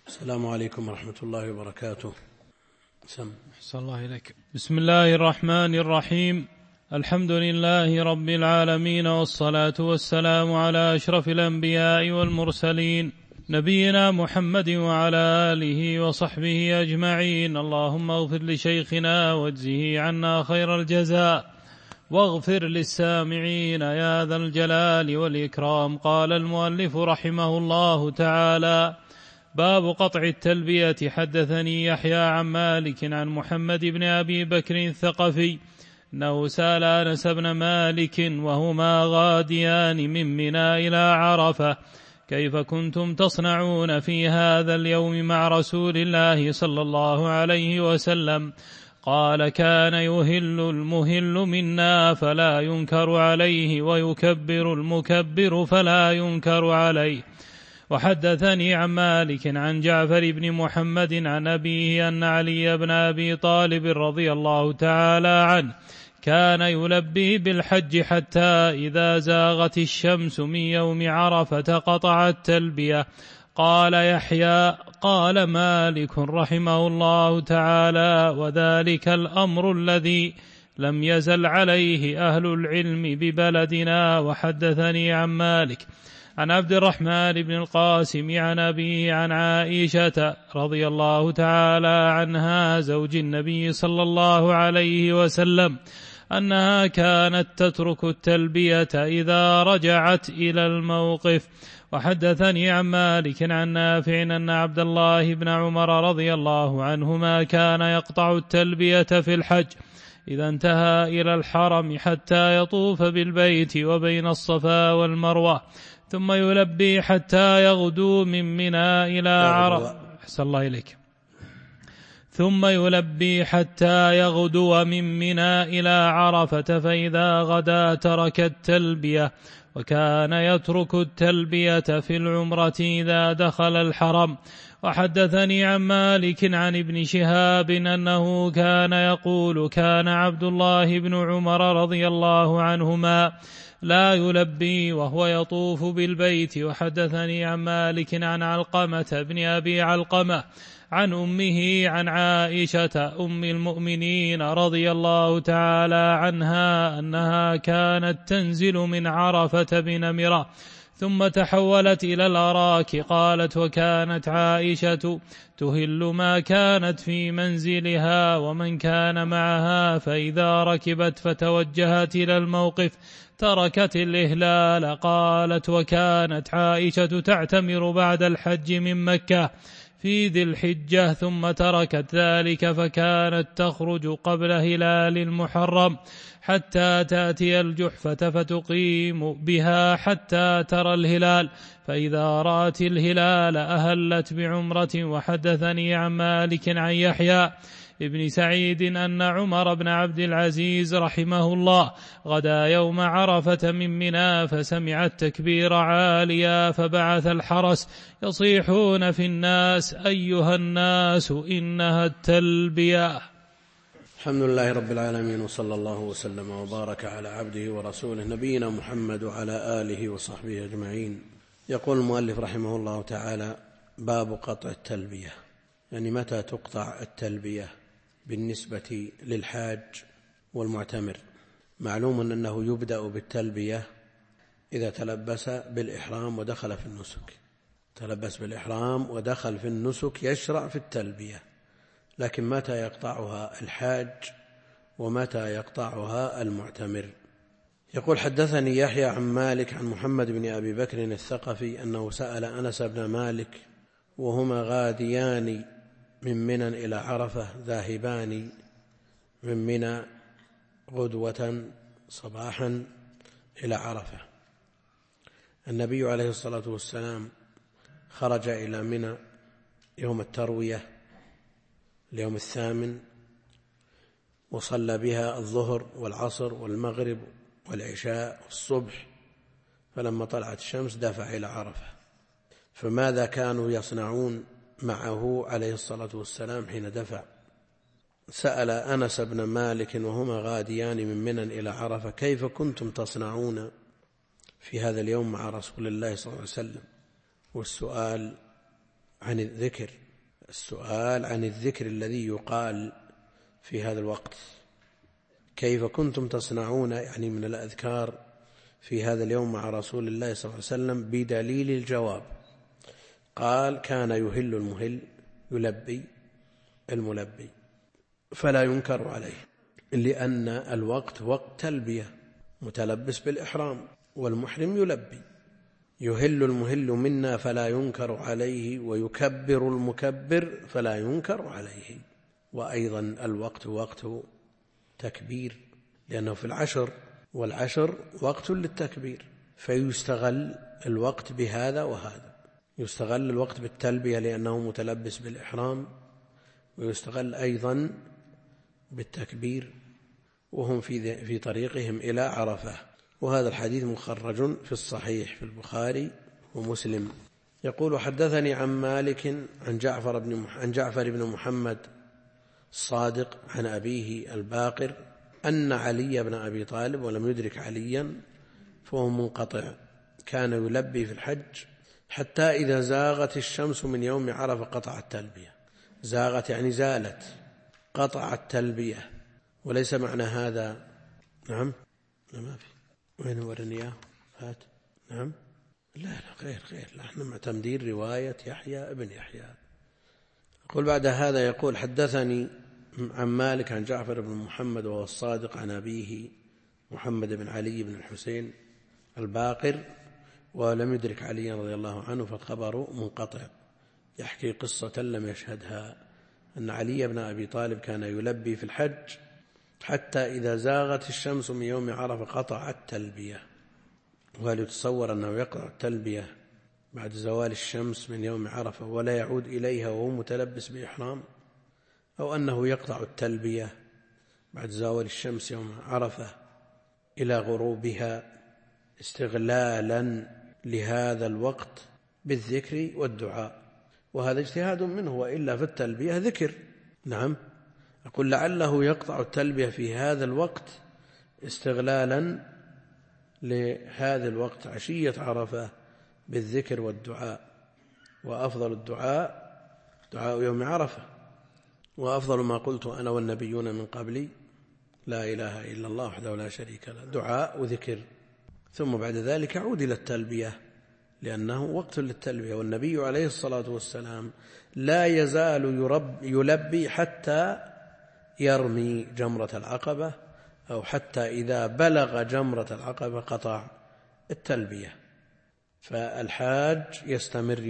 السلام عليكم ورحمة الله وبركاته. أحسن الله إليك. بسم الله الرحمن الرحيم. الحمد لله رب العالمين، والصلاة والسلام على أشرف الأنبياء والمرسلين، نبينا محمد وعلى آله وصحبه أجمعين. اللهم اغفر لشيخنا واجزه عنا خير الجزاء، واغفر للسامعين يا ذا الجلال والإكرام. قال المؤلف رحمه الله تعالى: باب قطع التلبية. حدثني يحيى عن مالك عن محمد بن أبي بكر الثقفي أنه سأل أنس بن مالك وهما غاديان من منى إلى عرفة: كيف كنتم تصنعون في هذا اليوم مع رسول الله صلى الله عليه وسلم؟ قال: كان يهل المهل منا فلا ينكر عليه، ويكبر المكبر فلا ينكر عليه. وحدثني عن مالك عن جعفر بن محمد عن أبيه أن علي بن أبي طالب رضي الله تعالى عنه كان يلبي بالحج حتى إذا زاغت الشمس من يوم عرفة قطع التلبية. قال يحيى: قال مالك رحمه الله تعالى: وذلك الأمر الذي لم يزل عليه أهل العلم ببلدنا. وحدثني عن مالك عن عبد الرحمن بن القاسم عن أبيه عن عائشة رضي الله تعالى عنها زوج النبي صلى الله عليه وسلم أنها كانت تترك التلبية إذا رجعت إلى الموقف. وحدثني عن مالك عن نافع أن عبد الله بن عمر رضي الله عنهما كان يقطع التلبية في الحج إذا انتهى إلى الحرم حتى يطوف بالبيت وبين الصفا والمروة، ثم يلبي حتى يغدو من منى إلى عرفة. أحسن الله إليك. ثم يلبي حتى يغدو من منى إلى عرفة، فإذا غدا ترك التلبية. وكان يترك التلبية في العمرة إذا دخل الحرم. وحدثني عن مالك عن ابن شهاب أنه كان يقول: كان عبد الله بن عمر رضي الله عنهما لا يلبي وهو يطوف بالبيت. وحدثني عن مالك عن علقمة بن أبي علقمة عن أمه عن عائشة أم المؤمنين رضي الله تعالى عنها أنها كانت تنزل من عرفة بنمرة ثم تحولت إلى الأراك. قالت: وكانت عائشة تهل ما كانت في منزلها ومن كان معها، فإذا ركبت فتوجهت إلى الموقف تركت الإهلال. قالت: وكانت عائشة تعتمر بعد الحج من مكة في ذي الحجة ثم تركت ذلك، فكانت تخرج قبل هلال المحرم حتى تأتي الجحفة فتقيم بها حتى ترى الهلال، فإذا رأت الهلال أهلت بعمرة. وحدثني عن مالك عن يحيى ابن سعيد أن عمر بن عبد العزيز رحمه الله غدا يوم عرفة من منى فسمع التكبير عاليا، فبعث الحرس يصيحون في الناس: أيها الناس إنها التلبية. الحمد لله رب العالمين، وصلى الله وسلم وبارك على عبده ورسوله نبينا محمد وعلى آله وصحبه أجمعين. يقول المؤلف رحمه الله تعالى: باب قطع التلبية، يعني متى تقطع التلبية بالنسبة للحاج والمعتمر. معلوم أنه يبدأ بالتلبية إذا تلبس بالإحرام ودخل في النسك، تلبس بالإحرام ودخل في النسك يشرع في التلبية. لكن متى يقطعها الحاج ومتى يقطعها المعتمر؟ يقول: حدثني يحيى عن مالك عن محمد بن أبي بكر الثقفي أنه سأل أنس بن مالك وهما غاديان من منى إلى عرفة ذاهبان من منى غدوة صباحا إلى عرفة. النبي عليه الصلاة والسلام خرج إلى منى يوم التروية اليوم 8، وصلى بها الظهر والعصر والمغرب والعشاء والصبح، فلما طلعت الشمس دفع إلى عرفة. فماذا كانوا يصنعون معه عليه الصلاة والسلام حين دفع؟ سأل أنس بن مالك وهما غاديان من منى إلى عرفة: كيف كنتم تصنعون في هذا اليوم مع رسول الله صلى الله عليه وسلم؟ والسؤال عن الذكر، السؤال عن الذكر الذي يقال في هذا الوقت، كيف كنتم تصنعون يعني من الأذكار في هذا اليوم مع رسول الله صلى الله عليه وسلم، بدليل الجواب. قال كان يهل المهل يلبي الملبي فلا ينكر عليه، لأن الوقت وقت تلبية متلبس بالإحرام، والمحرم يلبي. يهل المهل منا فلا ينكر عليه، ويكبر المكبر فلا ينكر عليه. وأيضا الوقت وقت تكبير، لأنه في العشر، والعشر وقت للتكبير، فيستغل الوقت بهذا وهذا. يستغل الوقت بالتلبية لأنه متلبس بالإحرام، ويستغل أيضا بالتكبير وهم في طريقهم إلى عرفة. وهذا الحديث مخرج في الصحيح في البخاري ومسلم. يقول حدثني عن مالك عن جعفر بن محمد الصادق عن أبيه الباقر أن علي بن أبي طالب، ولم يدرك عليا فهو منقطع، كان يلبي في الحج حتى إذا زاغت الشمس من يوم عرفة قطع التلبية. زاغت يعني زالت، قطع التلبية. وليس معنى هذا نعم ما في وين ورني إياه هات نعم لا غير لا احنا معتمدين رواية يحيى ابن يحيى. يقول بعد هذا يقول حدثني عن مالك عن جعفر بن محمد وهو الصادق عن أبيه محمد بن علي بن الحسين الباقر، ولم يدرك عليا رضي الله عنه، فالخبر منقطع، يحكي قصة لم يشهدها، أن علي بن أبي طالب كان يلبي في الحج حتى إذا زاغت الشمس من يوم عرفة قطع التلبية. وهل يتصور أنه يقطع التلبية بعد زوال الشمس من يوم عرفة ولا يعود إليها وهو متلبس بإحرام، أو أنه يقطع التلبية بعد زوال الشمس يوم عرفة إلى غروبها استغلالا لهذا الوقت بالذكر والدعاء؟ وهذا اجتهاد منه، وإلا في التلبية ذكر. نعم أقول لعله يقطع التلبية في هذا الوقت استغلالا لهذا الوقت عشية عرفة بالذكر والدعاء. وأفضل الدعاء دعاء يوم عرفة، وأفضل ما قلت أنا والنبيون من قبلي لا إله إلا الله وحده لا شريك له، دعاء وذكر. ثم بعد ذلك عود إلى التلبية لأنه وقت للتلبية. والنبي عليه الصلاة والسلام لا يزال يلبي حتى يرمي جمرة العقبة، أو حتى إذا بلغ جمرة العقبة قطع التلبية. فالحاج يستمر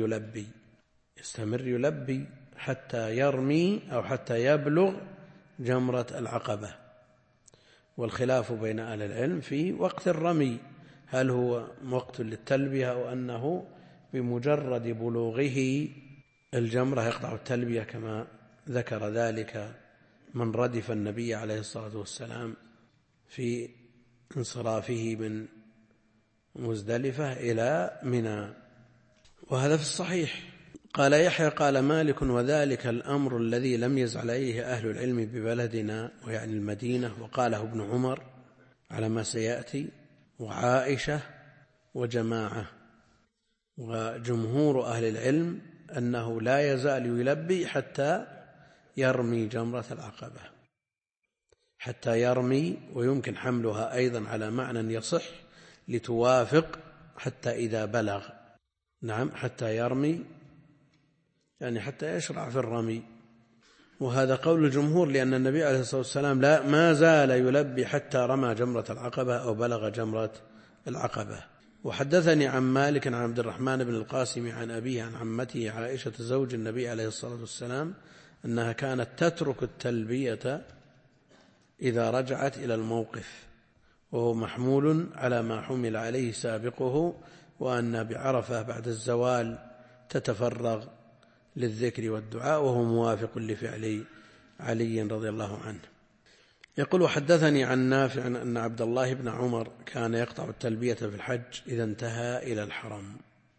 يلبي حتى يرمي أو حتى يبلغ جمرة العقبة. والخلاف بين أهل العلم في وقت الرمي، هل هو وقت للتلبية أو أنه بمجرد بلوغه الجمرة يقطع التلبية، كما ذكر ذلك من ردف النبي عليه الصلاة والسلام في انصرافه من مزدلفة إلى منى. وهذا في الصحيح. قال يحيى قال مالك وذلك الأمر الذي لم يزل عليه أهل العلم ببلدنا، ويعني المدينة، وقاله ابن عمر على ما سيأتي، وعائشة وجماعة. وجمهور أهل العلم أنه لا يزال يلبي حتى يرمي جمرة العقبة، حتى يرمي. ويمكن حملها أيضا على معنى يصح لتوافق حتى إذا بلغ. نعم حتى يرمي يعني حتى يشرع في الرمي. وهذا قول الجمهور، لأن النبي عليه الصلاة والسلام ما زال يلبي حتى رمى جمرة العقبة أو بلغ جمرة العقبة. وحدثني عن مالك عن عبد الرحمن بن القاسم عن أبيه عن عمته عائشة زوج النبي عليه الصلاة والسلام أنها كانت تترك التلبية إذا رجعت إلى الموقف، وهو محمول على ما حمل عليه سابقه، وأن بعرفة بعد الزوال تتفرغ للذكر والدعاء، وهو موافق لفعل علي رضي الله عنه. يقول حدثني عن نافع أن عبد الله بن عمر كان يقطع التلبية في الحج إذا انتهى إلى الحرم،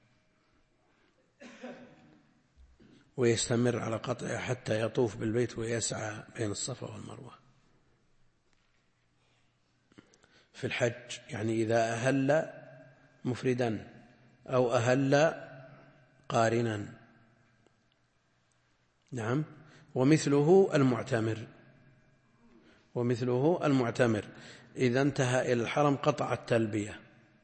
ويستمر على قطعه حتى يطوف بالبيت ويسعى بين الصفا والمروة في الحج، يعني إذا أهل مفردا أو أهل قارنا نعم. ومثله المعتمر إذا انتهى إلى الحرم قطع التلبية.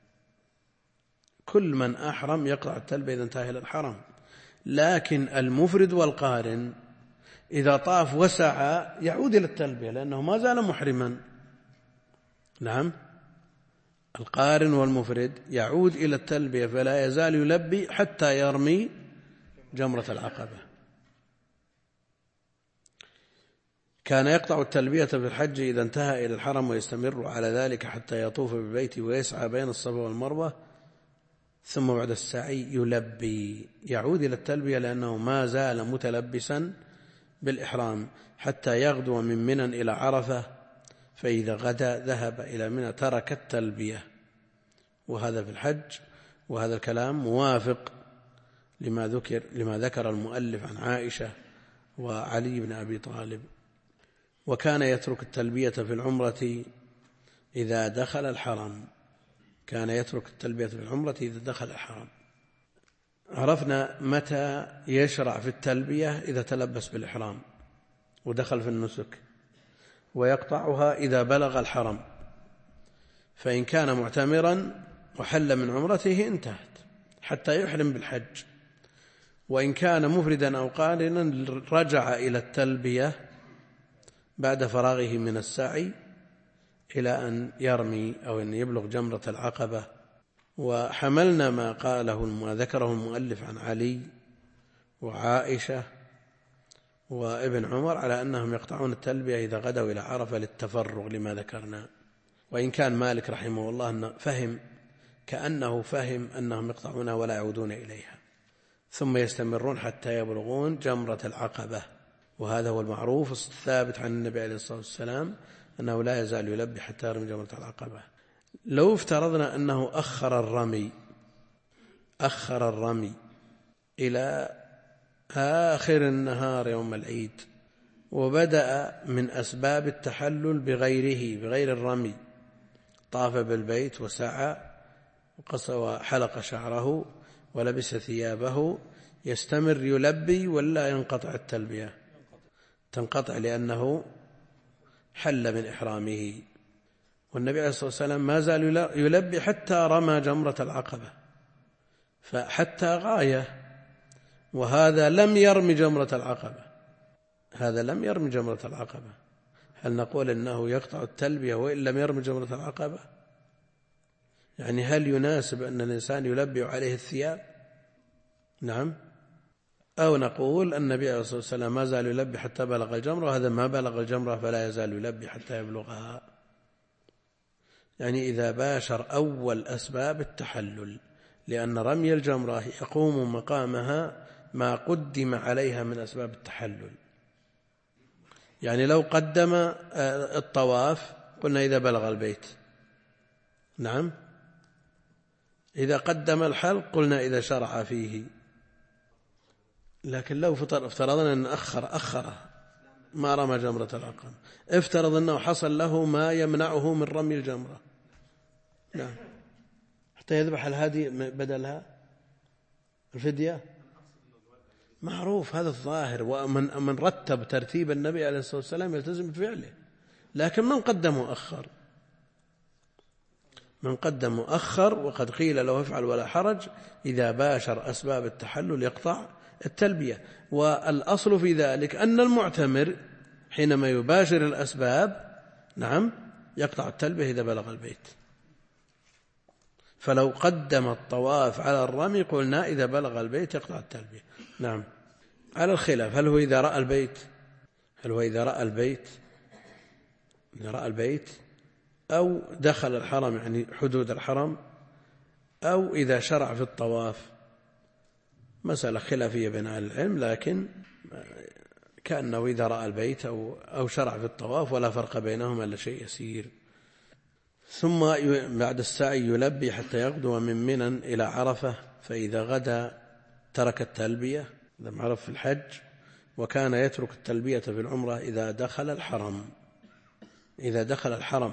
كل من أحرم يقطع التلبية إذا انتهى إلى الحرم، لكن المفرد والقارن إذا طاف وسعى يعود إلى التلبية لأنه ما زال محرما. نعم، القارن والمفرد يعود إلى التلبية فلا يزال يلبي حتى يرمي جمرة العقبة. كان يقطع التلبية في الحج إذا انتهى إلى الحرم ويستمر على ذلك حتى يطوف بالبيت ويسعى بين الصفا والمروة، ثم بعد السعي يلبي، يعود إلى التلبية لأنه ما زال متلبسا بالإحرام حتى يغدو من منى إلى عرفة، فإذا غدا ذهب إلى منى ترك التلبية. وهذا في الحج، وهذا الكلام موافق لما ذكر المؤلف عن عائشة وعلي بن أبي طالب. وكان يترك التلبية في العمرة إذا دخل الحرم. عرفنا متى يشرع في التلبية إذا تلبس بالإحرام ودخل في النسك، ويقطعها إذا بلغ الحرم، فإن كان معتمرا وحل من عمرته انتهت حتى يحرم بالحج، وإن كان مفردا أو قارنا رجع إلى التلبية بعد فراغه من السعي إلى أن يرمي أو أن يبلغ جمرة العقبة. وحملنا ما ذكره المؤلف عن علي وعائشة وابن عمر على أنهم يقطعون التلبية إذا غدوا إلى عرفة للتفرغ لما ذكرنا. وإن كان مالك رحمه الله كأنه فهم أنهم يقطعونها ولا يعودون إليها، ثم يستمرون حتى يبلغون جمرة العقبة. وهذا هو المعروف الثابت عن النبي عليه الصلاة والسلام أنه لا يزال يلبي حتى يرمي جمرة العقبة. لو افترضنا أنه أخر الرمي إلى آخر النهار يوم العيد، وبدأ من أسباب التحلل بغير الرمي، طاف بالبيت وسعى وقص وحلق شعره ولبس ثيابه، يستمر يلبي ولا ينقطع التلبية؟ تنقطع لأنه حل من إحرامه. والنبي عليه الصلاة والسلام ما زال يلبي حتى رمى جمرة العقبة، فحتى غاية. وهذا لم يرمي جمرة العقبة، هل نقول إنه يقطع التلبية وإن لم يرمي جمرة العقبة؟ يعني هل يناسب أن الإنسان يلبي عليه الثياب؟ نعم. أو نقول النبي عليه الصلاة والسلام ما زال يلبي حتى بلغ الجمرة، وهذا ما بلغ الجمرة فلا يزال يلبي حتى يبلغها. يعني إذا باشر أول أسباب التحلل، لأن رمي الجمرة يقوم مقامها ما قدم عليها من أسباب التحلل. يعني لو قدم الطواف قلنا إذا بلغ البيت، نعم. إذا قدم الحلق قلنا إذا شرع فيه. لكن لو افترضنا أن أخره ما رمى جمرة العقبة، افترض أنه حصل له ما يمنعه من رمي الجمرة، نعم، حتى يذبح الهدي بدلها الفدية، معروف هذا الظاهر. ومن رتب ترتيب النبي عليه الصلاة والسلام يلتزم بفعله. لكن من قدم وأخر وقد قيل له افعل ولا حرج، إذا باشر أسباب التحلل يقطع التلبية. والأصل في ذلك أن المعتمر حينما يباشر الأسباب، نعم، يقطع التلبية إذا بلغ البيت. فلو قدم الطواف على الرمي قلنا إذا بلغ البيت يقطع التلبية، نعم. على الخلاف، هل هو إذا رأى البيت أو دخل الحرم، يعني حدود الحرم، أو إذا شرع في الطواف. مسألة خلافية بين أهل العلم، لكن كأنه إذا رأى البيت أو شرع في الطواف ولا فرق بينهما إلا شيء يسير. ثم بعد السعي يلبي حتى يغدو من منى إلى عرفة، فإذا غدا ترك التلبية، هذا معروف في الحج. وكان يترك التلبية في العمرة إذا دخل الحرم.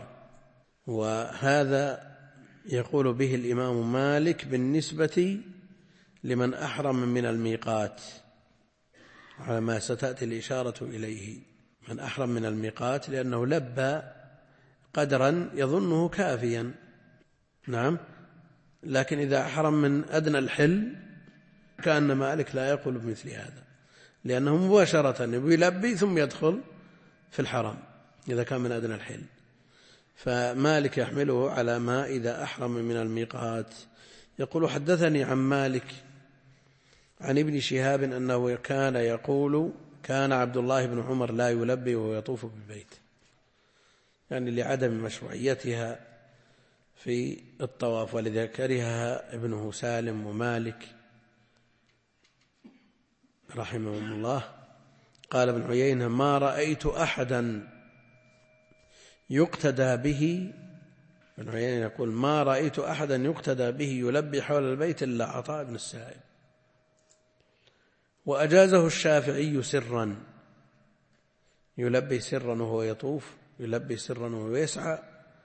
وهذا يقول به الإمام مالك بالنسبة لمن أحرم من الميقات، على ما ستأتي الإشارة إليه. من أحرم من الميقات لأنه لبى قدرا يظنه كافيا، نعم، لكن إذا أحرم من أدنى الحل كأن مالك لا يقول بمثل هذا، لأنه مباشرة يلبي ثم يدخل في الحرم إذا كان من أدنى الحل. فمالك يحمله على ما إذا أحرم من الميقات. يقول: حدثني عن مالك عن ابن شهاب أنه كان يقول: كان عبد الله بن عمر لا يلبي وهو يطوف بالبيت، يعني لعدم مشروعيتها في الطواف، ولذا كرهها ابنه سالم ومالك رحمهم الله. قال ابن عيينة: ما رأيت أحدا يقتدى به، ابن عيينة يقول: ما رأيت أحدا يقتدى به يلبي حول البيت إلا عطاء بن السائب. وأجازه الشافعي سرا، يلبي سرا وهو يطوف، يلبي سرا وهو يسعى.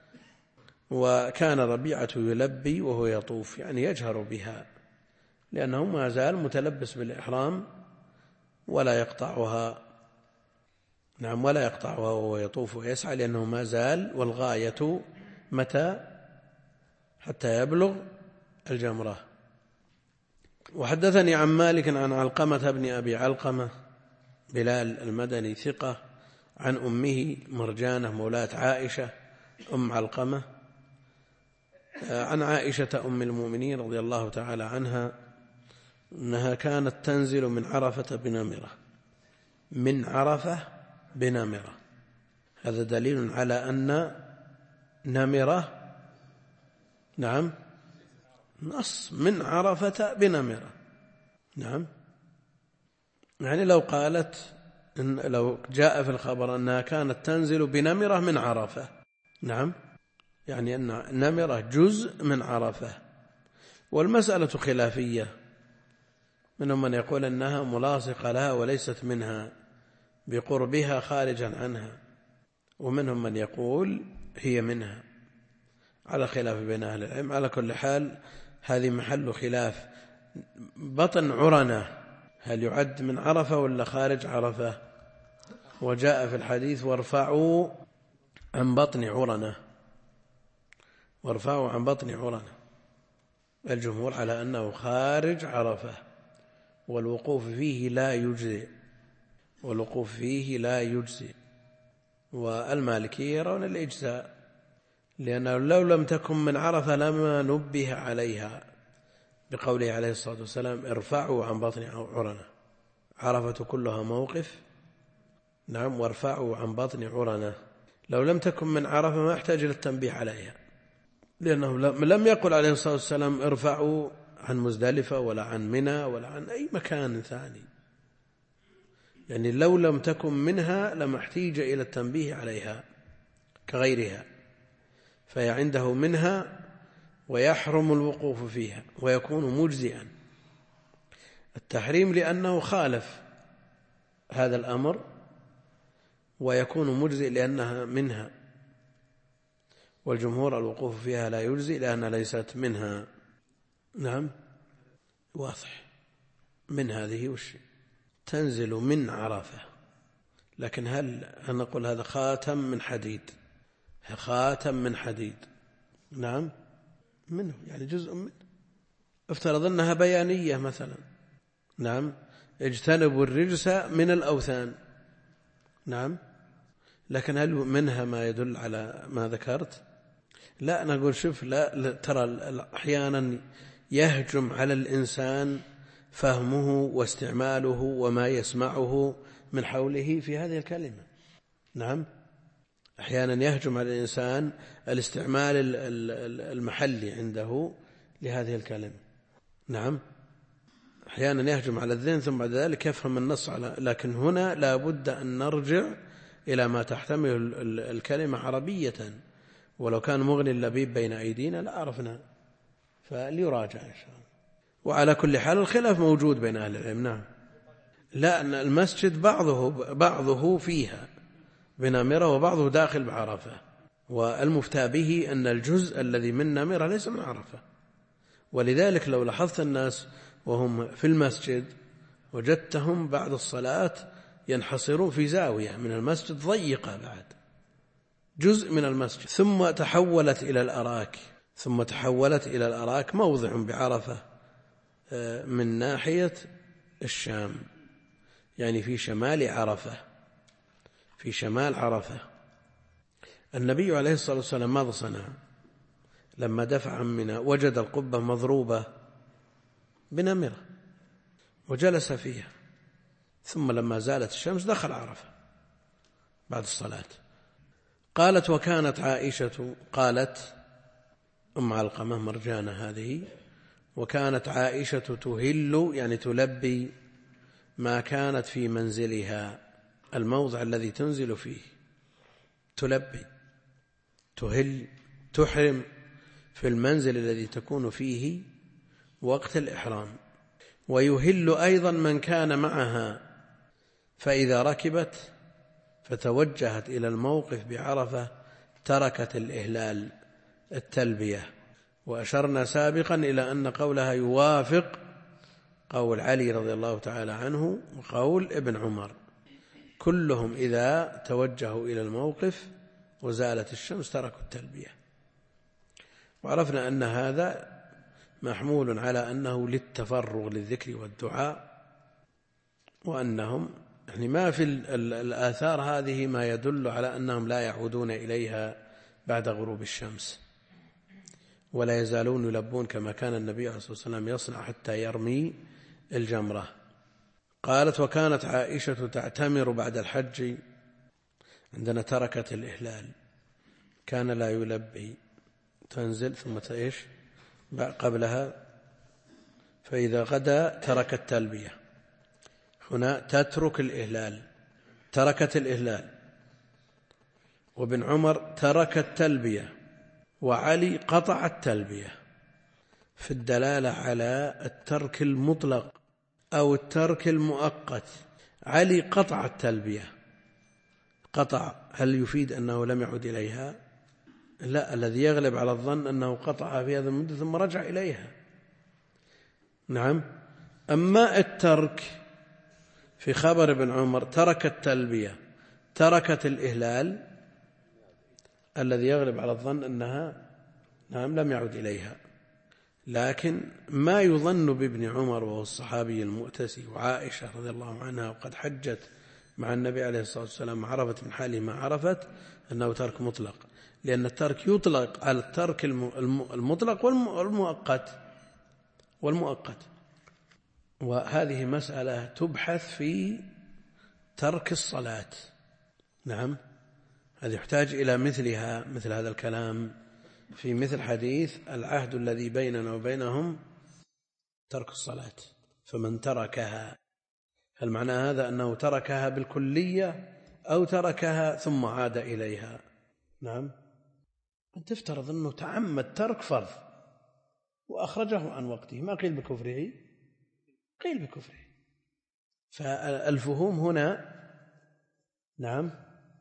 وكان ربيعة يلبي وهو يطوف، يعني يجهر بها، لأنه ما زال متلبس بالإحرام ولا يقطعها، نعم، ولا يقطعها وهو يطوف ويسعى، لأنه ما زال، والغاية متى؟ حتى يبلغ الجمرة. وحدثني عن مالك عن علقمة بن أبي علقمة بلال المدني ثقة، عن أمه مرجانة مولاة عائشة أم علقمة، عن عائشة أم المؤمنين رضي الله تعالى عنها أنها كانت تنزل من عرفة بنمرة، من عرفة بنمرة. هذا دليل على أن نمرة، نعم، نص من عرفة بنمرة، نعم، يعني لو قالت لو جاء في الخبر أنها كانت تنزل بنمرة من عرفة، نعم، يعني أن نمرة جزء من عرفة. والمسألة خلافية، منهم من يقول أنها ملاصقة لها وليست منها بقربها خارجا عنها، ومنهم من يقول هي منها، على خلاف بين أهل العلم. على كل حال هذه محل خلاف. بطن عرنة هل يعد من عرفة ولا خارج عرفة؟ وجاء في الحديث: وارفعوا عن بطن عرنة، وارفعوا عن بطن عرنة. الجمهور على أنه خارج عرفة، والوقوف فيه لا يجزئ، والوقوف فيه لا يجزئ. والمالكية يرون الإجزاء، لأنه لو لم تكن من عرفة لما نبه عليها بقوله عليه الصلاة والسلام: ارفعوا عن بطن عرنة. عرفة كلها موقف، نعم، وارفعوا عن بطن عرنة. لو لم تكن من عرفة ما احتاج إلى التنبيه عليها، لأنه لم يقل عليه الصلاة والسلام ارفعوا عن مزدلفة ولا عن منى ولا عن أي مكان ثاني، يعني لو لم تكن منها لما احتيج إلى التنبيه عليها كغيرها، فهي عنده منها ويحرم الوقوف فيها ويكون مجزئا. التحريم لأنه خالف هذا الأمر، ويكون مجزئ لأنها منها. والجمهور الوقوف فيها لا يجزئ لأنها ليست منها. نعم، واضح. من هذه وش تنزل من عرفة، لكن هل نقول هذا خاتم من حديد؟ خاتم من حديد، نعم، منه، يعني جزء منه. افترض أنها بيانية مثلا، نعم، اجتنبوا الرجس من الأوثان، نعم، لكن هل منها ما يدل على ما ذكرت؟ لا، نقول شوف، لا، ترى أحيانا يهجم على الإنسان فهمه واستعماله وما يسمعه من حوله في هذه الكلمة، نعم، أحيانا يهجم على الإنسان الاستعمال المحلي عنده لهذه الكلمة، نعم، أحيانا يهجم على الذهن ثم بعد ذلك يفهم النص لكن هنا لا بد أن نرجع إلى ما تحتمل الكلمة عربية، ولو كان مغني اللبيب بين أيدينا لعرفنا، فليراجع إن شاء الله. وعلى كل حال الخلاف موجود بين أهل العلم، نعم، لا، أن المسجد بعضه فيها بنمرة وبعضه داخل بعرفة، والمفتى به أن الجزء الذي من نمرة ليس من عرفة. ولذلك لو لاحظت الناس وهم في المسجد وجدتهم بعد الصلاة ينحصرون في زاوية من المسجد ضيقة بعد جزء من المسجد، ثم تحولت إلى الأراك موضع بعرفة من ناحية الشام، يعني في شمال عرفة. النبي عليه الصلاة والسلام ماذا صنع لما دفع عن منى؟ وجد القبة مضروبة بنمرة وجلس فيها، ثم لما زالت الشمس دخل عرفة بعد الصلاة. قالت وكانت عائشة، قالت أم علقمة مرجانة هذه، وكانت عائشة تهل يعني تلبي ما كانت في منزلها، الموضع الذي تنزل فيه تلبي، تهل تحرم في المنزل الذي تكون فيه وقت الإحرام. ويهل أيضا من كان معها، فإذا ركبت فتوجهت إلى الموقف بعرفة تركت الإهلال التلبية. وأشرنا سابقا إلى أن قولها يوافق قول علي رضي الله تعالى عنه وقول ابن عمر، كلهم إذا توجهوا إلى الموقف وزالت الشمس تركوا التلبية. وعرفنا أن هذا محمول على أنه للتفرغ للذكر والدعاء، وأنهم يعني ما في الآثار هذه ما يدل على أنهم لا يعودون إليها بعد غروب الشمس، ولا يزالون يلبون كما كان النبي عليه الصلاة والسلام يصنع حتى يرمي الجمرة. قالت وكانت عائشة تعتمر بعد الحج، عندنا تركت الإهلال، كان لا يلبي، تنزل ثم تعيش قبلها، فإذا غدا ترك التلبية، هنا تترك الإهلال، تركت الإهلال. وابن عمر ترك التلبية، وعلي قطع التلبية، في الدلالة على الترك المطلق أو الترك المؤقت. علي قطع التلبية، قطع، هل يفيد أنه لم يعد إليها؟ لا، الذي يغلب على الظن أنه قطعها في هذا المدة ثم رجع إليها. نعم. أما الترك في خبر ابن عمر ترك التلبية تركت الإهلال، الذي يغلب على الظن أنها نعم لم يعد إليها. لكن ما يظن بابن عمر وهو الصحابي المؤتسي وعائشة رضي الله عنها وقد حجت مع النبي عليه الصلاة والسلام عرفت من حاله ما عرفت أنه ترك مطلق، لأن الترك يطلق على الترك المطلق والمؤقت. وهذه مسألة تبحث في ترك الصلاة. نعم، هذا يحتاج إلى مثل هذا الكلام في مثل حديث العهد الذي بيننا وبينهم ترك الصلاة، فمن تركها، هل معنى هذا أنه تركها بالكلية أو تركها ثم عاد إليها؟ نعم، أن تفترض أنه تعمد ترك فرض وأخرجه عن وقته، ما قيل بكفره، قيل بكفره. فالفهوم هنا نعم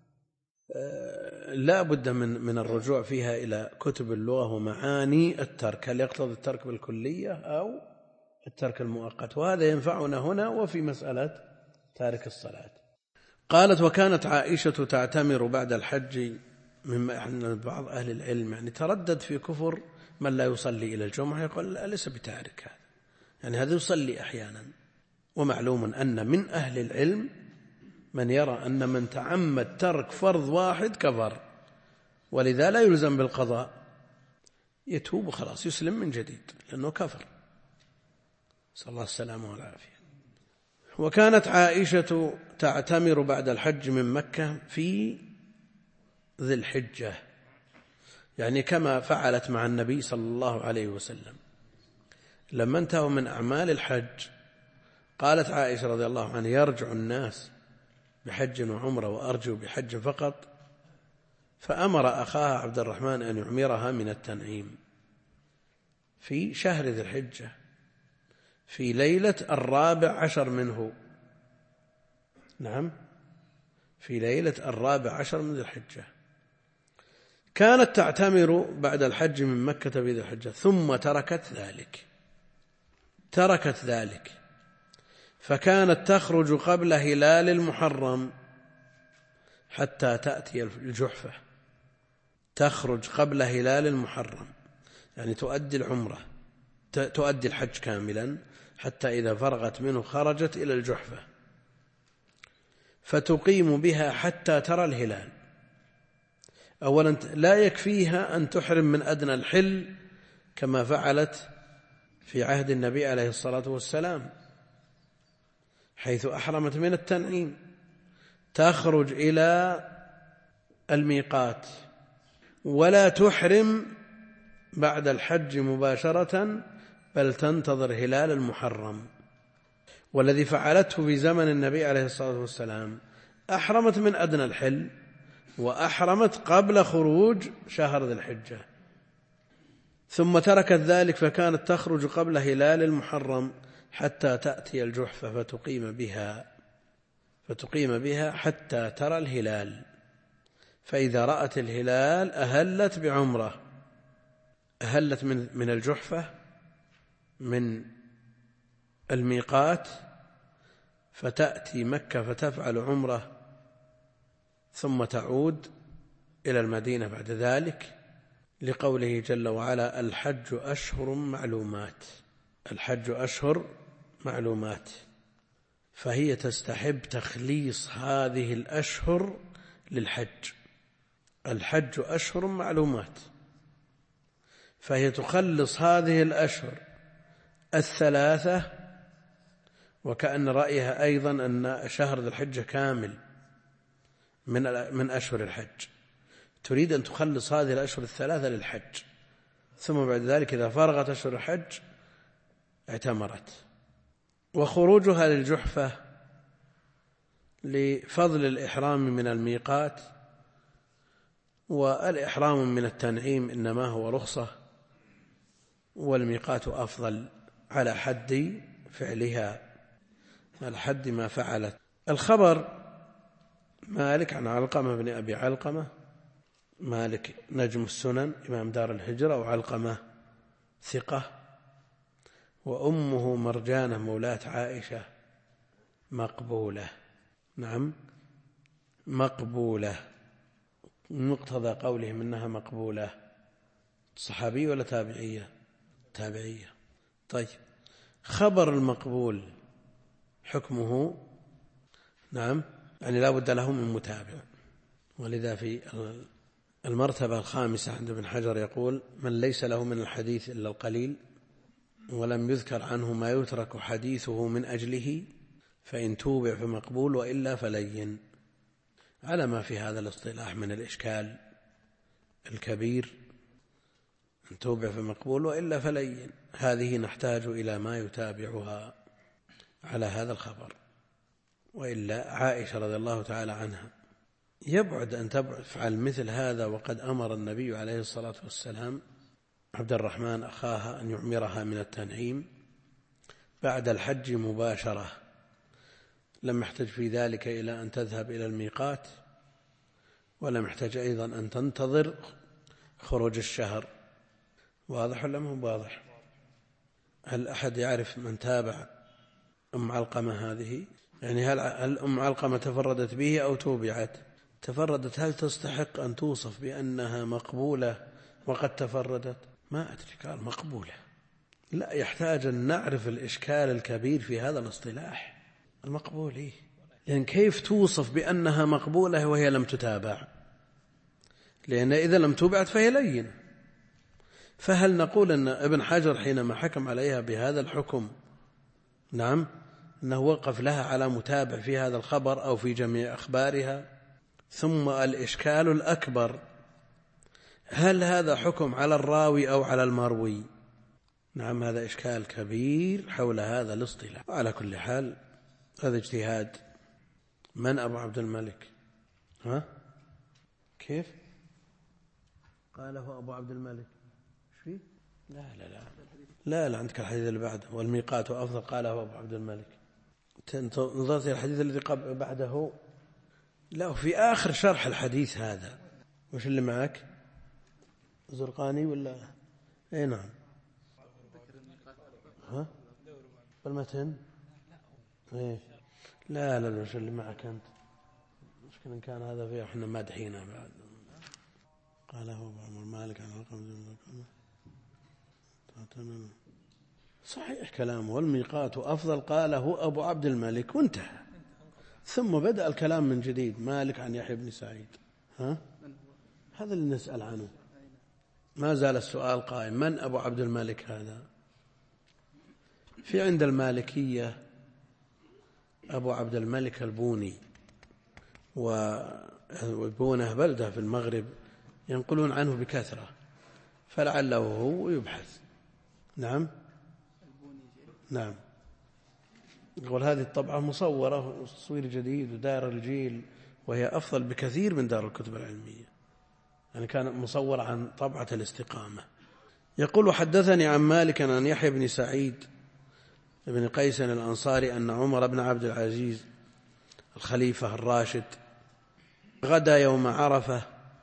لا بد من الرجوع فيها إلى كتب اللغة ومعاني الترك، هل يقتضي الترك بالكلية أو الترك المؤقت، وهذا ينفعنا هنا وفي مسألة تارك الصلاة. قالت وكانت عائشة تعتمر بعد الحج، مما أن بعض أهل العلم يعني تردد في كفر من لا يصلي إلى الجمعة، يقول ليس بتارك هذا، يعني هذا يصلي أحيانا. ومعلوم أن من أهل العلم من يرى أن من تعمد ترك فرض واحد كفر، ولذا لا يلزم بالقضاء، يتوب وخلاص يسلم من جديد لأنه كفر، صلى الله السلامة والعافية. وكانت عائشة تعتمر بعد الحج من مكة في ذي الحجة، يعني كما فعلت مع النبي صلى الله عليه وسلم لما انتهوا من أعمال الحج. قالت عائشة رضي الله عنها يرجع الناس بحج وعمرة وأرجو بحج فقط، فأمر أخاها عبد الرحمن أن يعمرها من التنعيم في شهر ذي الحجة في ليلة 14 منه. نعم، في ليلة 14 من ذي الحجة. كانت تعتمر بعد الحج من مكة في ذي الحجة، ثم تركت ذلك فكانت تخرج قبل هلال المحرم حتى تأتي الجحفة. تخرج قبل هلال المحرم يعني تؤدي العمرة، تؤدي الحج كاملا، حتى إذا فرغت منه خرجت إلى الجحفة فتقيم بها حتى ترى الهلال. أولا لا يكفيها أن تحرم من أدنى الحل كما فعلت في عهد النبي عليه الصلاة والسلام، حيث أحرمت من التنعيم، تخرج إلى الميقات ولا تحرم بعد الحج مباشرة، بل تنتظر هلال المحرم. والذي فعلته في زمن النبي عليه الصلاة والسلام أحرمت من أدنى الحل وأحرمت قبل خروج شهر ذي الحجة، ثم تركت ذلك فكانت تخرج قبل هلال المحرم حتى تأتي الجحفة فتقيم بها حتى ترى الهلال. فإذا رأت الهلال أهلت بعمرة، أهلت من الجحفة من الميقات، فتأتي مكة فتفعل عمرة ثم تعود إلى المدينة بعد ذلك، لقوله جل وعلا: الحج أشهر معلومات. الحج أشهر معلومات، فهي تستحب تخليص هذه الأشهر للحج. الحج أشهر معلومات، فهي تخلص هذه الأشهر الثلاثة، وكأن رأيها أيضا أن شهر ذي الحجة كامل من أشهر الحج، تريد أن تخلص هذه الأشهر الثلاثة للحج، ثم بعد ذلك إذا فرغت أشهر الحج اعتمرت. وخروجها للجحفة لفضل الإحرام من الميقات، والإحرام من التنعيم إنما هو رخصة، والميقات أفضل على حد فعلها، على حد ما فعلت. الخبر: مالك عن علقمة بن أبي علقمة، مالك نجم السنن إمام دار الهجرة، وعلقمة ثقة، وأمه مرجانة مولاة عائشة مقبولة. نعم مقبولة، مقتضى قولهم إنها مقبولة. صحابية ولا تابعية؟ تابعية. طيب، خبر المقبول حكمه نعم يعني لا بد له من متابع، ولذا في المرتبة الخامسة عند ابن حجر يقول: من ليس له من الحديث إلا القليل ولم يذكر عنه ما يترك حديثه من أجله فإن توبع فمقبول وإلا فلين. على ما في هذا الاصطلاح من الإشكال الكبير، أن توبع فمقبول وإلا فلين، هذه نحتاج إلى ما يتابعها على هذا الخبر. وإلا عائشة رضي الله تعالى عنها يبعد أن تفعل مثل هذا، وقد أمر النبي عليه الصلاة والسلام عبد الرحمن أخاها أن يعمرها من التنعيم بعد الحج مباشرة، لم يحتج في ذلك إلى أن تذهب إلى الميقات، ولم يحتج أيضا أن تنتظر خروج الشهر. واضح ولا ما هو واضح؟ هل أحد يعرف من تابع أم علقمة هذه؟ يعني هل أم علقمة تفردت به أو توبعت؟ تفردت. هل تستحق أن توصف بأنها مقبولة وقد تفردت؟ ما أدري، قال مقبولة. لا، يحتاج أن نعرف الإشكال الكبير في هذا الاصطلاح. المقبول إيه؟ يعني كيف توصف بأنها مقبولة وهي لم تتابع؟ لأن إذا لم تبعت فهي لينة. فهل نقول أن ابن حجر حينما حكم عليها بهذا الحكم نعم أنه وقف لها على متابع في هذا الخبر أو في جميع أخبارها؟ ثم الإشكال الأكبر: هل هذا حكم على الراوي أو على المروي؟ نعم، هذا إشكال كبير حول هذا الاصطلاح. وعلى كل حال هذا اجتهاد. من أبو عبد الملك؟ ها؟ كيف؟ قاله أبو عبد الملك. ايش فيه؟ لا عندك الحديث اللي بعده: والميقات أفضل، قاله أبو عبد الملك. نظرت إلى الحديث الذي بعده؟ لا، في آخر شرح الحديث هذا. وش اللي معك؟ زرقاني ولا؟ اي نعم. ها؟ بالمتن؟ إيه؟ لا وش اللي معك أنت؟ مشكلة إن كان هذا فيه إحنا مادحينه بعد. قاله أبو عمر مالك عن القمة صحيح كلامه. والميقات أفضل قاله أبو عبد الملك وانتهى، ثم بدأ الكلام من جديد. مالك عن يحيى بن سعيد. ها؟ هذا اللي نسأل عنه، ما زال السؤال قائم. من أبو عبد الملك هذا؟ في عند المالكية أبو عبد الملك البوني، وبونه بلدة في المغرب ينقلون عنه بكثرة، فلعله هو يبحث. نعم نعم. يقول هذه الطبعة مصورة وتصوير جديد ودار الجيل، وهي أفضل بكثير من دار الكتب العلمية، يعني كانت مصورة عن طبعة الاستقامة. يقول حدثني عن مالك عن يحيى بن سعيد بن قيس الأنصاري أن عمر بن عبد العزيز الخليفة الراشد غدا يوم عرفة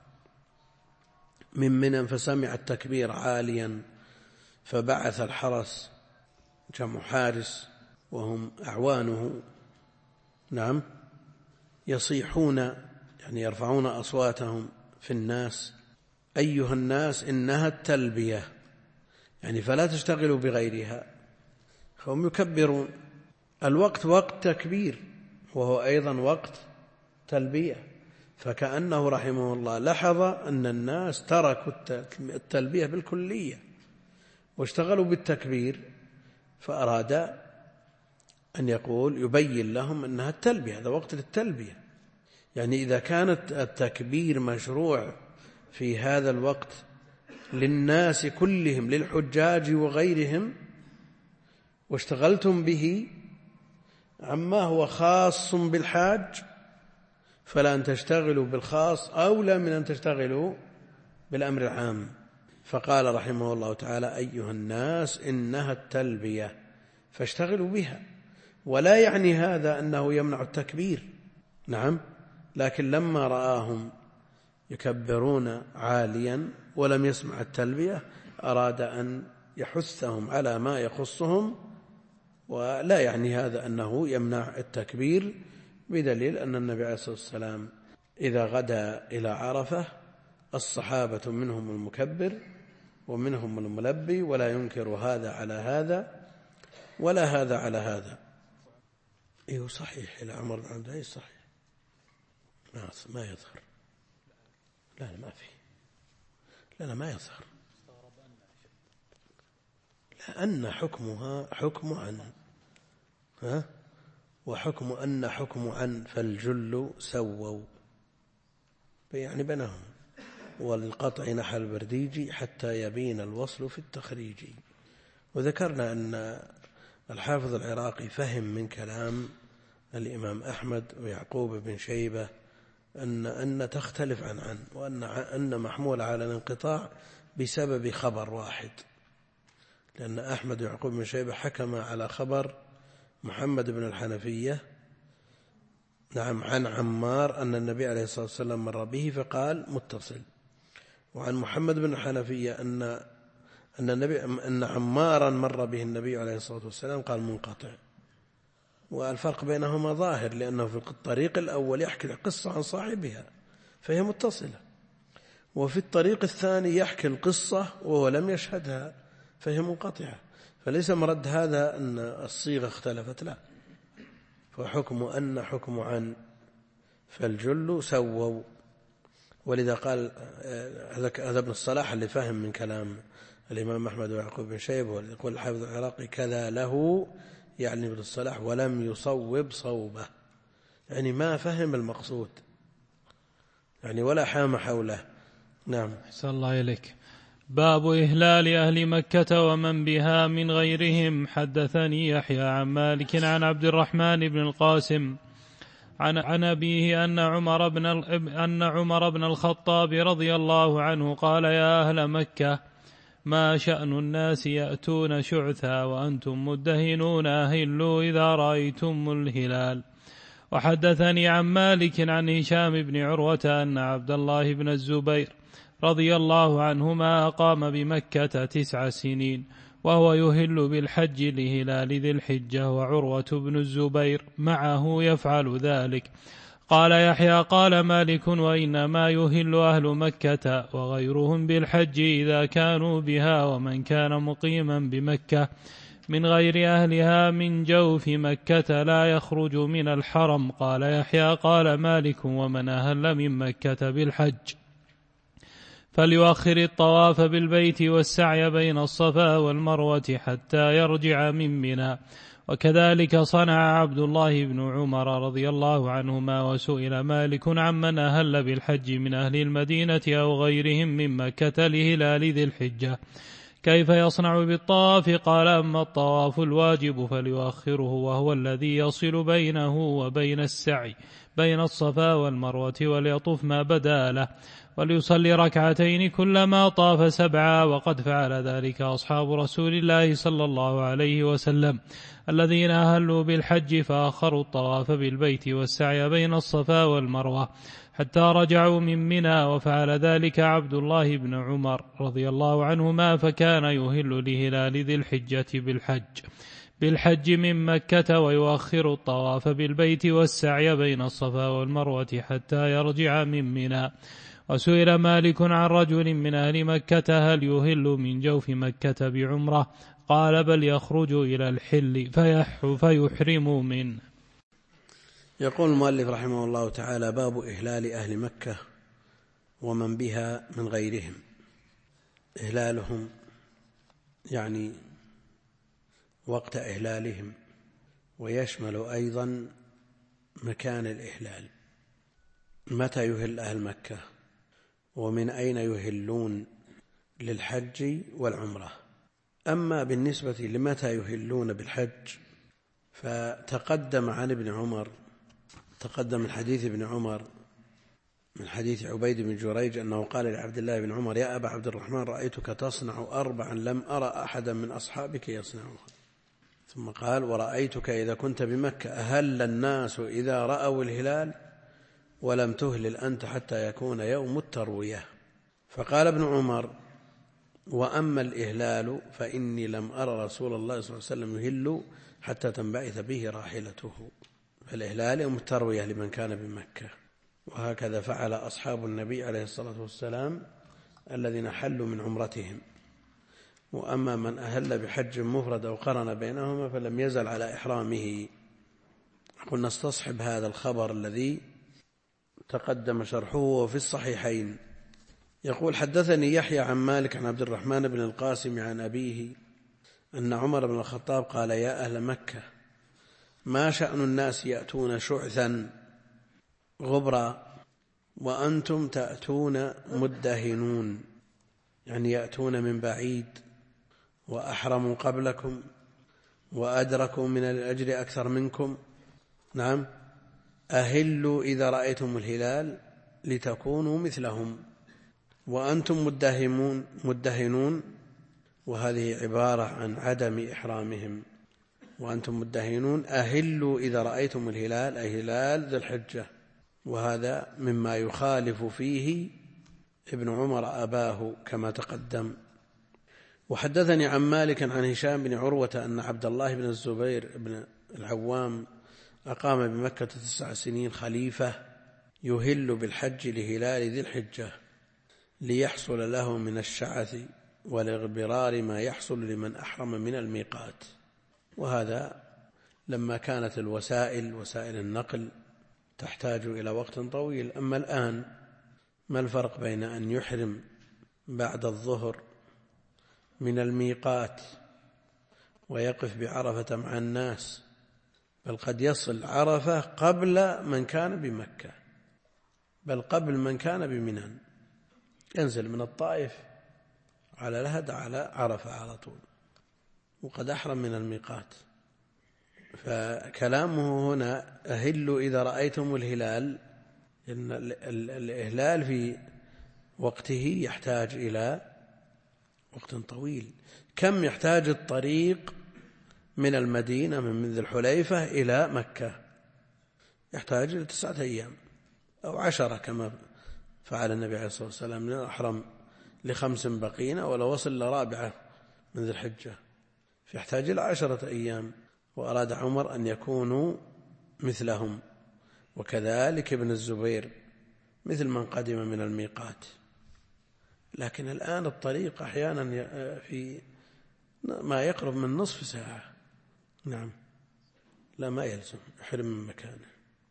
من منى فسمع التكبير عاليا، فبعث الحرس جمع حارس وهم أعوانه، نعم، يصيحون يعني يرفعون أصواتهم في الناس: أيها الناس إنها التلبية، يعني فلا تشتغلوا بغيرها. هم يكبرون، الوقت وقت تكبير وهو أيضا وقت تلبية، فكأنه رحمه الله لاحظ أن الناس تركوا التلبية بالكلية واشتغلوا بالتكبير، فأراد أن يقول يبين لهم أنها التلبية، هذا وقت للتلبية. يعني إذا كانت التكبير مشروع في هذا الوقت للناس كلهم للحجاج وغيرهم واشتغلتم به عما هو خاص بالحاج، فلا أن تشتغلوا بالخاص أولى من أن تشتغلوا بالأمر العام. فقال رحمه الله تعالى: أيها الناس إنها التلبية فاشتغلوا بها. ولا يعني هذا أنه يمنع التكبير، نعم، لكن لما رآهم يكبرون عاليا ولم يسمع التلبية أراد أن يحثهم على ما يخصهم، ولا يعني هذا أنه يمنع التكبير، بدليل أن النبي عليه الصلاة والسلام إذا غدا إلى عرفة الصحابة منهم المكبر ومنهم الملبي، ولا ينكر هذا على هذا ولا هذا على هذا. إيه صحيح، إلى عمر بن عبد العزيز صحيح، ما يظهر، لا ما في، لا ما يظهر، لأن حكمها حكم عن، وحكم أن حكم عن، فالجل سووا، يعني بينهم. وللقطع نحى البرديجي حتى يبين الوصل في التخريج. وذكرنا أن الحافظ العراقي فهم من كلام الإمام أحمد ويعقوب بن شيبة أن تختلف عن وأن محمول على الانقطاع بسبب خبر واحد، لأن أحمد ويعقوب بن شيبة حكم على خبر محمد بن الحنفية، نعم، عن عمار أن النبي عليه الصلاة والسلام مر به فقال متصل، وعن محمد بن الحنفية أن عمارا مر به النبي عليه الصلاة والسلام قال منقطع. والفرق بينهما ظاهر، لأنه في الطريق الأول يحكي القصة عن صاحبها فهي متصلة، وفي الطريق الثاني يحكي القصة وهو لم يشهدها فهي منقطعة. فليس مرد هذا أن الصيغة اختلفت، لا، فحكم أن حكم عن، فالجل سووا. ولذا قال هذا ابن الصلاح اللي فهم من كلام الإمام أحمد ويعقوب بن شيبة، ويقول الحافظ العراقي كذا له، يعني ابن الصلاح ولم يصوب صوبه، يعني ما فهم المقصود، يعني ولا حام حوله. نعم. أحسن الله إليك. باب إهلال أهل مكة ومن بها من غيرهم. حدثني يحيى عن مالك عن عبد الرحمن بن القاسم عن أبيه أن عمر بن الخطاب رضي الله عنه قال: يا أهل مكة، ما شأن الناس يأتون شعثا وأنتم مدهنون، أهلوا إذا رأيتم الهلال. وحدثني عن مالك عن هشام بن عروة أن عبد الله بن الزبير رضي الله عنهما أقام بمكة 9 سنين، وهو يهل بالحج لهلال ذي الحجة، وعروة بن الزبير معه يفعل ذلك. قال يحيى قال مالك: وإنما يهل أهل مكة وغيرهم بالحج إذا كانوا بها، ومن كان مقيما بمكة من غير أهلها من جوف مكة لا يخرج من الحرم. قال يحيى قال مالك: ومن أهل من مكة بالحج فليؤخر الطواف بالبيت والسعي بين الصفا والمروة حتى يرجع من منى. وكذلك صنع عبد الله بن عمر رضي الله عنهما. وسئل مالك عمن أهل بالحج من أهل المدينة أو غيرهم من مكة لهلال ذي الحجة كيف يصنع بالطواف؟ قال: أما الطواف الواجب فليؤخره، وهو الذي يصل بينه وبين السعي بين الصفا والمروة، وليطوف ما بدا له، وليصلي ركعتين كلما طاف 7. وقد فعل ذلك أصحاب رسول الله صلى الله عليه وسلم الذين أهلوا بالحج، فأخروا الطواف بالبيت والسعي بين الصفا والمروة حتى رجعوا من منى. وفعل ذلك عبد الله بن عمر رضي الله عنهما، فكان يهل لهلال ذي الحجة بالحج من مكة، ويؤخر الطواف بالبيت والسعي بين الصفا والمروة حتى يرجع من منى. وسئل مالك عن رجل من أهل مكة هل يهل من جوف مكة بعمرة؟ قال: بل يخرج إلى الحل فيحرم منه. يقول المؤلف رحمه الله تعالى: باب إهلال أهل مكة ومن بها من غيرهم. إهلالهم يعني وقت إهلالهم، ويشمل أيضا مكان الإهلال، متى يهل أهل مكة ومن أين يهلون للحج والعمرة. أما بالنسبة لمتى يهلون بالحج فتقدم عن ابن عمر، تقدم من حديث ابن عمر من حديث عبيد بن جريج أنه قال لعبد الله بن عمر: يا أبا عبد الرحمن، رأيتك تصنع 4 لم أرى أحدا من أصحابك يصنعها. ثم قال: ورأيتك إذا كنت بمكة أهل الناس إذا رأوا الهلال ولم تهلل أنت حتى يكون يوم التروية. فقال ابن عمر: وأما الإهلال فإني لم أرى رسول الله صلى الله عليه وسلم يهل حتى تنبعث به راحلته. فالإهلال يوم التروية لمن كان بمكة، وهكذا فعل أصحاب النبي عليه الصلاة والسلام الذين حلوا من عمرتهم. وأما من أهل بحج مفرد أو قرن بينهما فلم يزل على إحرامه. قلنا نستصحب هذا الخبر الذي تقدم شرحه في الصحيحين. يقول: حدثني يحيى عن مالك عن عبد الرحمن بن القاسم عن أبيه أن عمر بن الخطاب قال: يا أهل مكة، ما شأن الناس يأتون شعثا غبرا وأنتم تأتون مدهنون، يعني يأتون من بعيد وأحرموا قبلكم وأدركوا من الأجر أكثر منكم. نعم، أهلوا إذا رأيتم الهلال لتكونوا مثلهم، وأنتم مدهنون، وهذه عبارة عن عدم إحرامهم. وأنتم مدهنون أهلوا إذا رأيتم الهلال، أي هلال ذي الحجة. وهذا مما يخالف فيه ابن عمر أباه كما تقدم. وحدثني عن مالك عن هشام بن عروة أن عبد الله بن الزبير بن العوام أقام بمكة 9 سنين خليفة، يهل بالحج لهلال ذي الحجة ليحصل له من الشعث والاغبرار ما يحصل لمن أحرم من الميقات. وهذا لما كانت وسائل النقل تحتاج إلى وقت طويل. أما الآن ما الفرق بين أن يحرم بعد الظهر من الميقات ويقف بعرفة مع الناس، بل قد يصل عرفة قبل من كان بمكة، بل قبل من كان بمنى، ينزل من الطائف على لهد على عرفة على طول، وقد أحرم من الميقات. فكلامه هنا أهلوا إذا رأيتم الهلال، إن الإهلال في وقته يحتاج إلى وقت طويل. كم يحتاج الطريق من المدينة من ذي الحليفة إلى مكة؟ يحتاج إلى 9 أيام أو 10 كما فعل النبي عليه الصلاة والسلام، أحرم ل5 بقين ولو وصل ل4 من ذي الحجة. فيحتاج إلى 10 أيام، وأراد عمر أن يكونوا مثلهم، وكذلك ابن الزبير مثل من قدم من الميقات. لكن الآن الطريق أحيانا في ما يقرب من نصف ساعة. نعم، لا ما يلزم يحرم من مكانه،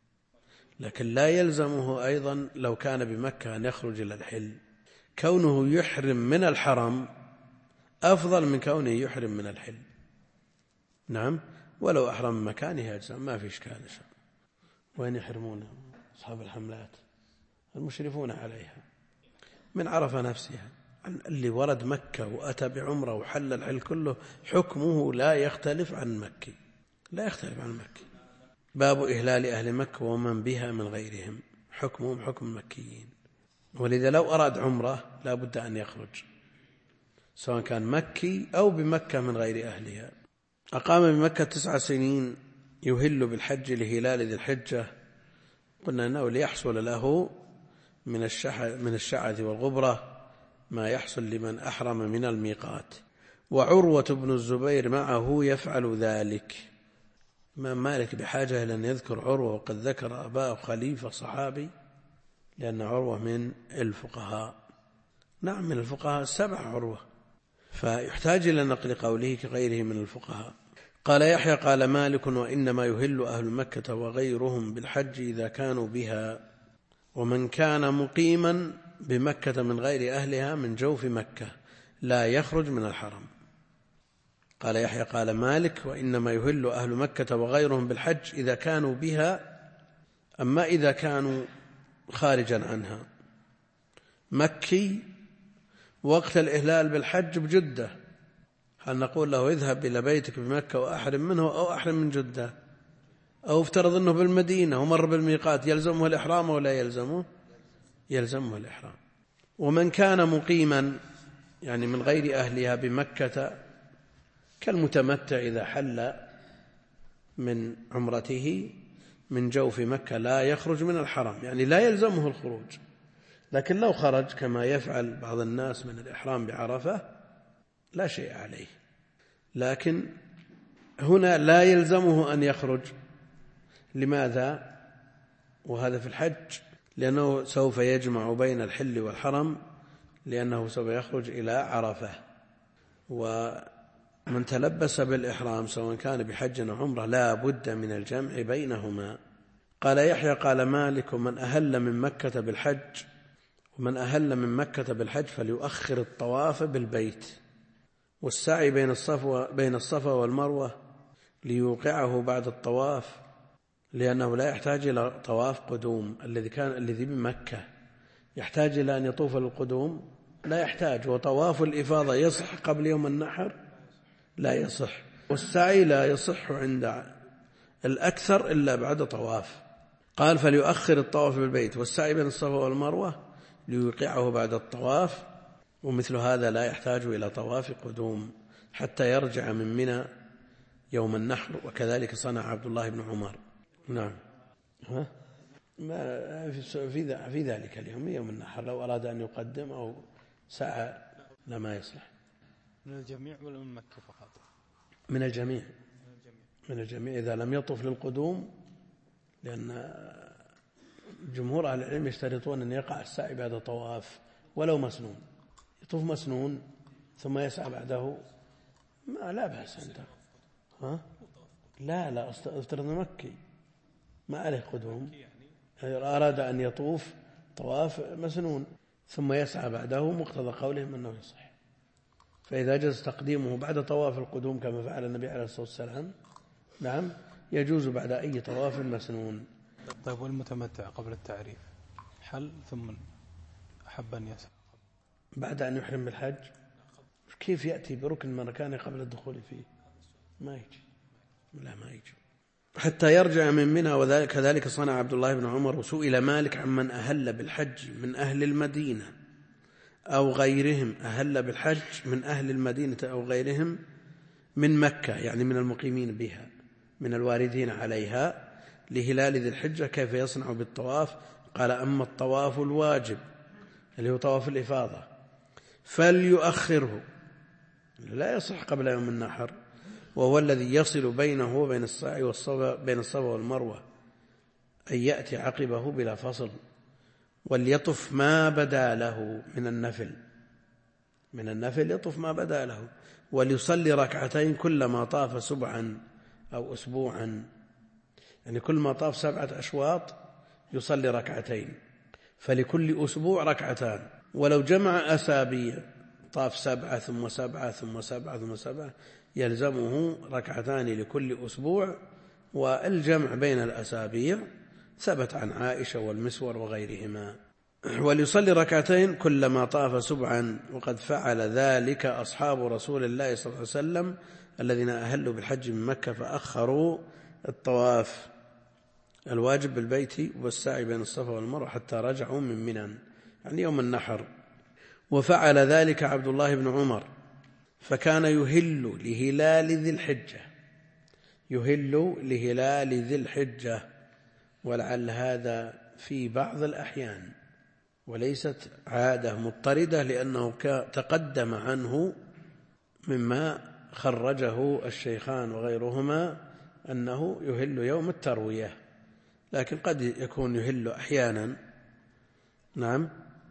لكن لا يلزمه أيضا لو كان بمكة أن يخرج إلى الحل. كونه يحرم من الحرم أفضل من كونه يحرم من الحل. نعم، ولو أحرم من مكانه أجزاء ما في إشكال. وين يحرمون أصحاب الحملات؟ المشرفون عليها من عرفة نفسها. اللي ورد مكة وأتى بعمرة وحل الحل كله حكمه لا يختلف عن مكي، لا يختلف عن مكي. باب إهلال أهل مكة ومن بها من غيرهم، حكمهم حكم المكيين. ولذا لو أراد عمرة لا بد أن يخرج، سواء كان مكي أو بمكة من غير أهلها. أقام بمكة 9 سنين يهل بالحج لهلال ذي الحجة. قلنا أنه ليحصل له من الشعث والغبرة ما يحصل لمن أحرم من الميقات. وعروة بن الزبير معه يفعل ذلك. ما مالك بحاجة إلى أن يذكر عروة وقد ذكر أباه خليفة صحابي، لأن عروة من الفقهاء. نعم، من الفقهاء 7 عروة، فيحتاج إلى نقل قوله كغيره من الفقهاء. قال يحيى قال مالك وإنما يهل أهل مكة وغيرهم بالحج إذا كانوا بها، ومن كان مقيما بمكة من غير أهلها من جوف مكة لا يخرج من الحرم. قال يحيى قال مالك وإنما يهل أهل مكة وغيرهم بالحج إذا كانوا بها، أما إذا كانوا خارجا عنها. مكي وقت الإهلال بالحج بجدة، هل نقول له اذهب إلى بيتك بمكة وأحرم منه أو أحرم من جدة؟ أو افترض أنه بالمدينة ومر بالميقات، يلزمه الإحرام ولا يلزمه؟ يلزمه الإحرام. ومن كان مقيما يعني من غير أهلها بمكة كالمتمتع إذا حل من عمرته من جوف مكة لا يخرج من الحرم، يعني لا يلزمه الخروج. لكن لو خرج كما يفعل بعض الناس من الإحرام بعرفة لا شيء عليه. لكن هنا لا يلزمه أن يخرج. لماذا؟ وهذا في الحج لأنه سوف يجمع بين الحل والحرم، لأنه سوف يخرج إلى عرفة. ومن تلبس بالإحرام سواء كان بحج أو عمرة لا بد من الجمع بينهما. قال يحيى قال مالك من أهل من مكة بالحج فليؤخر الطواف بالبيت والسعي بين الصفا والمروة ليوقعه بعد الطواف، لأنه لا يحتاج إلى طواف قدوم. الذي بمكة يحتاج إلى أن يطوف للقدوم؟ لا يحتاج. وطواف الإفاضة يصح قبل يوم النحر؟ لا يصح. والسعي لا يصح عند الأكثر إلا بعد طواف. قال فليؤخر الطواف بالبيت والسعي بين الصفا والمروة ليوقعه بعد الطواف، ومثل هذا لا يحتاج إلى طواف قدوم حتى يرجع من منى يوم النحر. وكذلك صنع عبد الله بن عمر. نعم، ما في ذلك اليوم يوم النحر لو أراد أن يقدم أو سعى لما يصلح. من الجميع ولا من مكة فقط؟ من الجميع إذا لم يطف للقدوم، لأن جمهور أهل العلم يشترطون أن يقع السعي بعد طواف ولو مسنون. يطوف مسنون ثم يسعى بعده لا بأس عنده. لا افترض مكي ما عليه قدوم، أراد أن يطوف طواف مسنون ثم يسعى بعده مقتضى قولهم أنه يصح. فإذا جاز تقديمه بعد طواف القدوم كما فعل النبي عليه الصلاة والسلام، نعم يجوز بعد أي طواف مسنون. طيب والمتمتع قبل التعريف حل ثم أحب أن يسعى بعد أن يحرم بالحج، كيف يأتي بركن من مكانه قبل الدخول فيه؟ ما يجي حتى يرجع من منى. وكذلك صنع عبد الله بن عمر. وسئل مالك عمن أهل بالحج من أهل المدينة أو غيرهم، أهل بالحج من أهل المدينة أو غيرهم من مكة يعني من المقيمين بها من الواردين عليها لهلال ذي الحجة كيف يصنع بالطواف؟ قال أما الطواف الواجب اللي هو طواف الإفاضة فليؤخره، لا يصح قبل يوم النحر، وهو الذي يصل بينه وبين السعي بين الصفا والمروة، أن يأتي عقبه بلا فصل، وليطف ما بدا له من النفل يطف ما بدا له، وليصلي ركعتين كلما طاف سبعا أو أسبوعا، يعني كل ما طاف 7 أشواط يصلي ركعتين، فلكل أسبوع ركعتان. ولو جمع أسابيع طاف 7 ثم 7 ثم 7 ثم 7 يلزمه ركعتان لكل أسبوع. والجمع بين الأسابيع ثبت عن عائشة والمسور وغيرهما. وليصلي ركعتين كلما طاف سبعا، وقد فعل ذلك أصحاب رسول الله صلى الله عليه وسلم الذين أهلوا بالحج من مكة فأخروا الطواف الواجب بالبيت والسعي بين الصفا والمروة حتى رجعوا من منى، يعني يوم النحر. وفعل ذلك عبد الله بن عمر، فكان يهل لهلال ذي الحجة، ولعل هذا في بعض الأحيان وليست عادة مضطردة، لأنه تقدم عنه مما خرجه الشيخان وغيرهما أنه يهل يوم التروية، لكن قد يكون يهل أحيانا نعم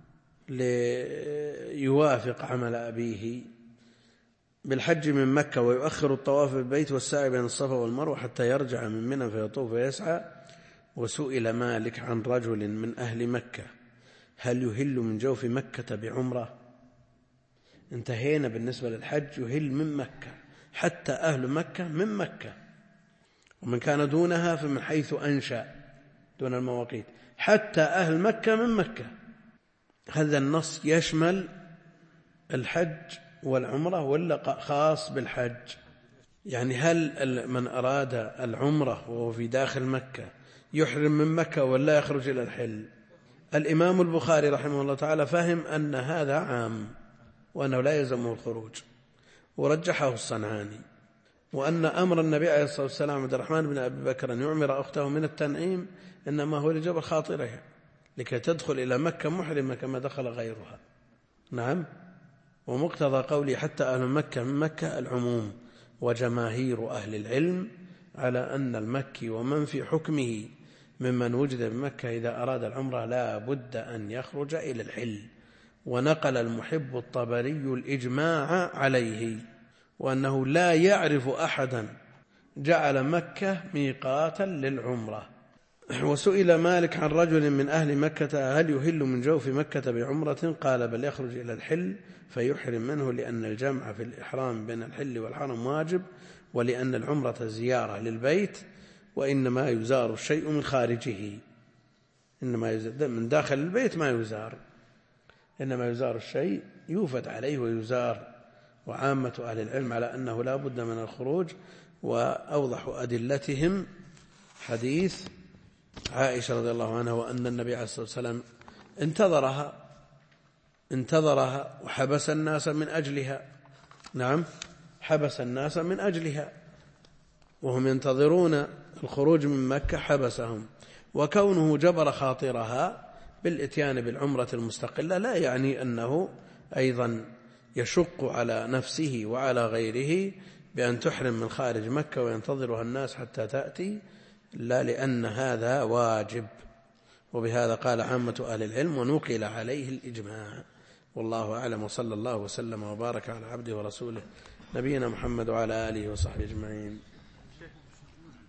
ليوافق عمل أبيه بالحج من مكة، ويؤخر الطواف بالبيت والسعي بين الصفا والمروة حتى يرجع من منى فيطوف ويسعى. وسئل مالك عن رجل من أهل مكة هل يهل من جوف مكة بعمرة؟ انتهينا بالنسبة للحج يهل من مكة، حتى أهل مكة من مكة، ومن كان دونها فمن حيث أنشأ دون المواقيت، حتى أهل مكة من مكة. هذا النص يشمل الحج والعمرة ولا خاص بالحج؟ يعني هل من أراد العمرة وهو في داخل مكة يحرم من مكة ولا يخرج إلى الحل؟ الإمام البخاري رحمه الله تعالى فهم أن هذا عام وأنه لا يلزمه الخروج، ورجحه الصنعاني، وأن أمر النبي عليه الصلاة والسلام عبد الرحمن بن أبي بكر أن يعمر أخته من التنعيم إنما هو لجبر خاطرها لكي تدخل إلى مكة محرمة كما دخل غيرها. نعم. ومقتضى قولي حتى أهل مكة من مكة العموم، وجماهير أهل العلم على أن المكي ومن في حكمه ممن وجد بمكة إذا أراد العمرة لا بد أن يخرج إلى الحل. ونقل المحب الطبري الإجماع عليه، وأنه لا يعرف أحدا جعل مكة ميقاتا للعمرة. وسئل مالك عن رجل من أهل مكة هل يهل من جوف مكة بعمرة؟ قال بل يخرج إلى الحل فيحرم منه، لأن الجمع في الإحرام بين الحل والحرم واجب، ولأن العمرة زيارة للبيت، وإنما يزار الشيء من خارجه، إنما من داخل البيت ما يزار، إنما يزار الشيء يوفد عليه ويزار. وعامة أهل العلم على أنه لا بد من الخروج، وأوضح أدلتهم حديث عائشة رضي الله عنها، وأن النبي عليه الصلاة والسلام انتظرها وحبس الناس من أجلها. نعم، حبس الناس من أجلها وهم ينتظرون الخروج من مكة حبسهم. وكونه جبر خاطرها بالإتيان بالعمرة المستقلة لا يعني أنه أيضا يشق على نفسه وعلى غيره بأن تحرم من خارج مكة وينتظرها الناس حتى تأتي، لا، لأن هذا واجب. وبهذا قال عامة أهل العلم ونقل عليه الإجماع. والله أعلم، وصلى الله وسلم وبارك على عبده ورسوله نبينا محمد وعلى آله وصحبه أجمعين.